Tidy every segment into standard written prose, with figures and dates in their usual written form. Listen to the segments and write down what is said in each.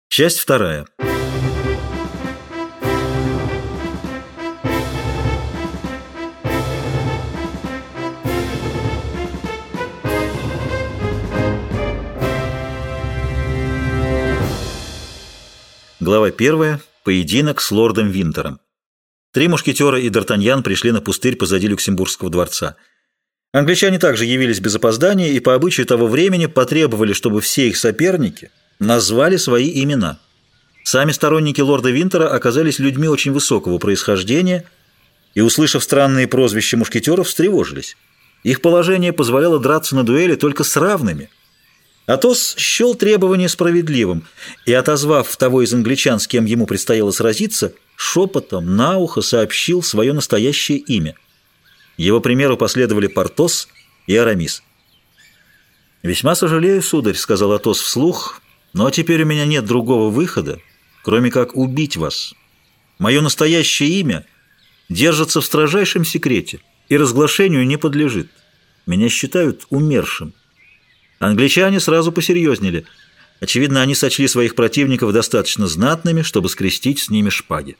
Часть вторая. Глава 1. Поединок с лордом Винтером. Три мушкетера и Д'Артаньян пришли на пустырь позади Люксембургского дворца. Англичане также явились без опоздания и по обычаю того времени потребовали, чтобы все их соперники назвали свои имена. Сами сторонники лорда Винтера оказались людьми очень высокого происхождения и, услышав странные прозвища мушкетеров, встревожились. Их положение позволяло драться на дуэли только с равными. Атос счел требование справедливым и, отозвав того из англичан, с кем ему предстояло сразиться, шепотом на ухо сообщил свое настоящее имя. Его примеру последовали Портос и Арамис. «Весьма сожалею, сударь», — сказал Атос вслух, — «но теперь у меня нет другого выхода, кроме как убить вас. Мое настоящее имя держится в строжайшем секрете и разглашению не подлежит. Меня считают умершим». Англичане сразу посерьезнели. Очевидно, они сочли своих противников достаточно знатными, чтобы скрестить с ними шпаги.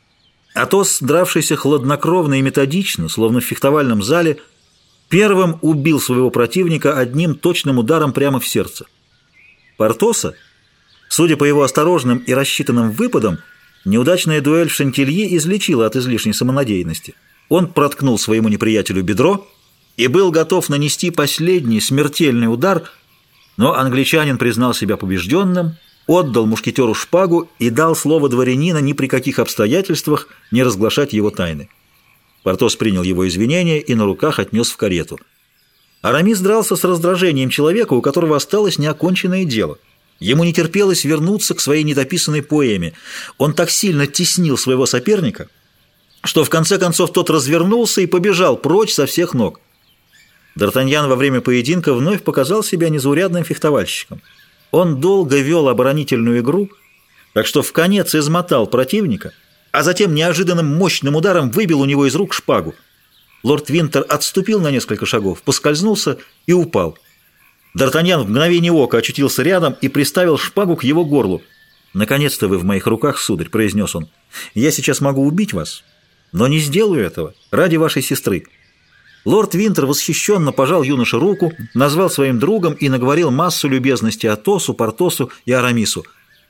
Атос, дравшийся хладнокровно и методично, словно в фехтовальном зале, первым убил своего противника одним точным ударом прямо в сердце. Портоса, судя по его осторожным и рассчитанным выпадам, неудачная дуэль в Шантильи излечила от излишней самонадеянности. Он проткнул своему неприятелю бедро и был готов нанести последний смертельный удар, но англичанин признал себя побежденным, отдал мушкетеру шпагу и дал слово дворянина ни при каких обстоятельствах не разглашать его тайны. Портос принял его извинения и на руках отнес в карету. Арамис дрался с раздражением человека, у которого осталось неоконченное дело. Ему не терпелось вернуться к своей недописанной поэме. Он так сильно теснил своего соперника, что в конце концов тот развернулся и побежал прочь со всех ног. Д'Артаньян во время поединка вновь показал себя незаурядным фехтовальщиком. Он долго вел оборонительную игру, так что вконец измотал противника, а затем неожиданным мощным ударом выбил у него из рук шпагу. Лорд Винтер отступил на несколько шагов, поскользнулся и упал. Д'Артаньян в мгновение ока очутился рядом и приставил шпагу к его горлу. «Наконец-то вы в моих руках, сударь», — произнес он. «Я сейчас могу убить вас, но не сделаю этого ради вашей сестры». Лорд Винтер восхищенно пожал юноше руку, назвал своим другом и наговорил массу любезностей Атосу, Портосу и Арамису.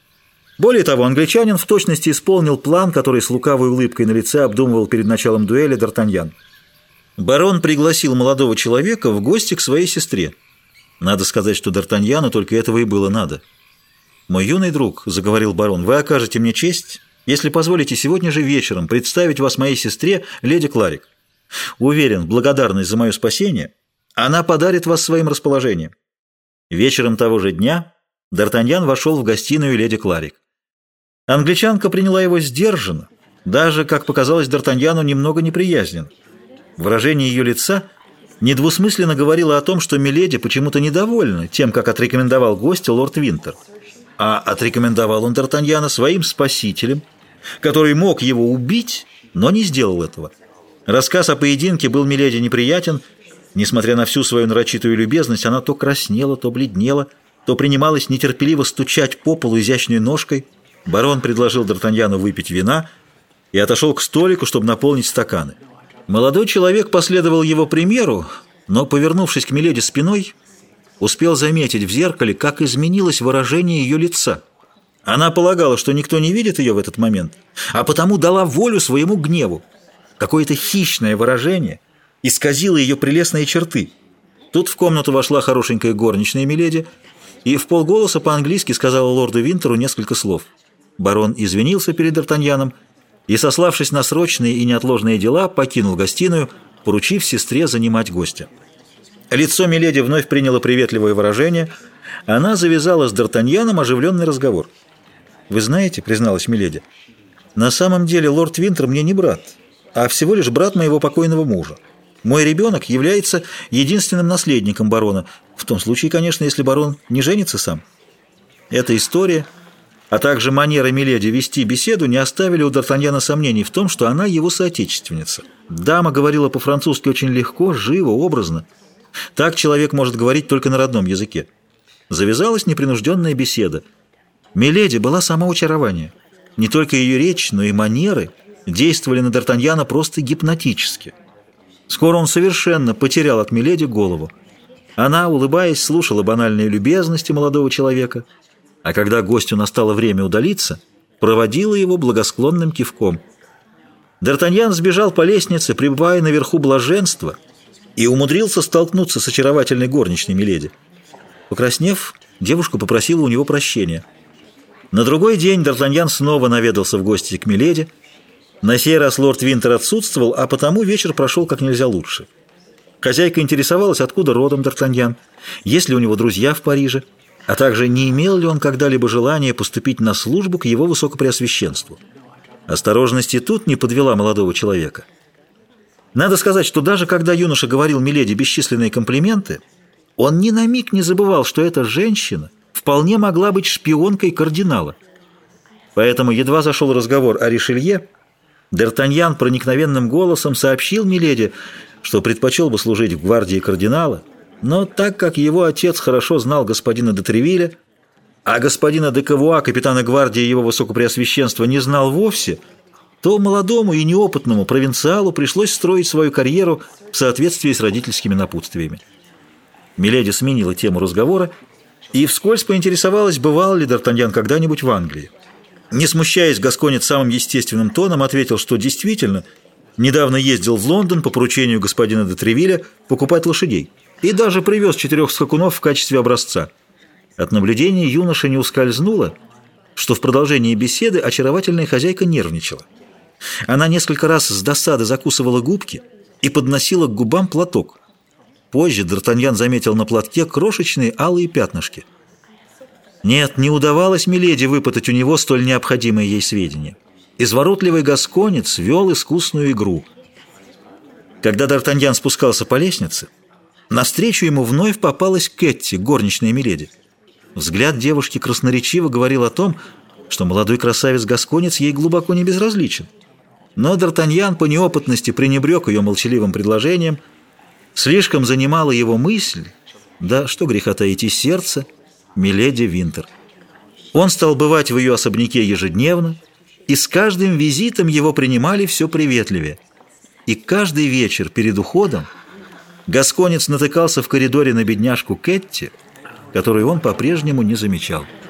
Более того, англичанин в точности исполнил план, который с лукавой улыбкой на лице обдумывал перед началом дуэли Д'Артаньян. Барон пригласил молодого человека в гости к своей сестре. Надо сказать, что Д'Артаньяну только этого и было надо. «Мой юный друг», — заговорил барон, — «вы окажете мне честь, если позволите сегодня же вечером представить вас моей сестре, леди Кларик. Уверен, в благодарность за мое спасение она подарит вас своим расположением». Вечером того же дня Д'Артаньян вошел в гостиную леди Кларик. Англичанка приняла его сдержанно, даже, как показалось Д'Артаньяну, немного неприязненно. Выражение ее лица недвусмысленно говорило о том, что миледи почему-то недовольна тем, как отрекомендовал гостя лорд Винтер. А отрекомендовал он Д'Артаньяна своим спасителем, который мог его убить, но не сделал этого. Рассказ о поединке был миледи неприятен. Несмотря на всю свою нарочитую любезность, она то краснела, то бледнела, то принималась нетерпеливо стучать по полу изящной ножкой. Барон предложил Д'Артаньяну выпить вина и отошел к столику, чтобы наполнить стаканы. Молодой человек последовал его примеру, но, повернувшись к миледи спиной, успел заметить в зеркале, как изменилось выражение ее лица. Она полагала, что никто не видит ее в этот момент, а потому дала волю своему гневу. Какое-то хищное выражение исказило ее прелестные черты. Тут в комнату вошла хорошенькая горничная миледи и вполголоса по-английски сказала лорду Винтеру несколько слов. Барон извинился перед Д'Артаньяном и, сославшись на срочные и неотложные дела, покинул гостиную, поручив сестре занимать гостя. Лицо миледи вновь приняло приветливое выражение. Она завязала с Д'Артаньяном оживленный разговор. «Вы знаете, — призналась миледи, — на самом деле лорд Винтер мне не брат, а всего лишь брат моего покойного мужа. Мой ребенок является единственным наследником барона, в том случае, конечно, если барон не женится сам». Эта история, а также манера миледи вести беседу не оставили у Д'Артаньяна сомнений в том, что она его соотечественница. Дама говорила по-французски очень легко, живо, образно. Так человек может говорить только на родном языке. Завязалась непринужденная беседа. Миледи была само очарование. Не только ее речь, но и манеры действовали на Д'Артаньяна просто гипнотически. Скоро он совершенно потерял от Миледи голову. Она, улыбаясь, слушала банальные любезности молодого человека, а когда гостю настало время удалиться, проводила его благосклонным кивком. Д'Артаньян сбежал по лестнице, пребывая наверху блаженства, и умудрился столкнуться с очаровательной горничной Миледи. Покраснев, девушка попросила у него прощения. На другой день Д'Артаньян снова наведался в гости к Миледи. На сей раз лорд Винтер отсутствовал, а потому вечер прошел как нельзя лучше. Хозяйка интересовалась, откуда родом Д'Артаньян, есть ли у него друзья в Париже, а также не имел ли он когда-либо желания поступить на службу к его высокопреосвященству. Осторожность и тут не подвела молодого человека. Надо сказать, что даже когда юноша говорил Миледи бесчисленные комплименты, он ни на миг не забывал, что эта женщина вполне могла быть шпионкой кардинала. Поэтому едва зашел разговор о Ришелье, Д'Артаньян проникновенным голосом сообщил Миледи, что предпочел бы служить в гвардии кардинала, но так как его отец хорошо знал господина де Тревилля, а господина де Кавуа, капитана гвардии его высокопреосвященства, не знал вовсе, то молодому и неопытному провинциалу пришлось строить свою карьеру в соответствии с родительскими напутствиями. Миледи сменила тему разговора и вскользь поинтересовалась, бывал ли Д'Артаньян когда-нибудь в Англии. Не смущаясь, гасконец самым естественным тоном ответил, что действительно недавно ездил в Лондон по поручению господина де Тревилля покупать лошадей и даже привез 4 скакунов в качестве образца. От наблюдения юноша не ускользнуло, что в продолжении беседы очаровательная хозяйка нервничала. Она несколько раз с досады закусывала губки и подносила к губам платок. Позже Д'Артаньян заметил на платке крошечные алые пятнышки. Нет, не удавалось Миледи выпытать у него столь необходимые ей сведения. Изворотливый гасконец вел искусную игру. Когда Д'Артаньян спускался по лестнице, навстречу ему вновь попалась Кэтти, горничная Миледи. Взгляд девушки красноречиво говорил о том, что молодой красавец-гасконец ей глубоко не безразличен. Но Д'Артаньян по неопытности пренебрег ее молчаливым предложением. Слишком занимала его мысль, да что греха таить, сердце, Миледи Винтер. Он стал бывать в ее особняке ежедневно, и с каждым визитом его принимали все приветливее. И каждый вечер перед уходом гасконец натыкался в коридоре на бедняжку Кэтти, которую он по-прежнему не замечал.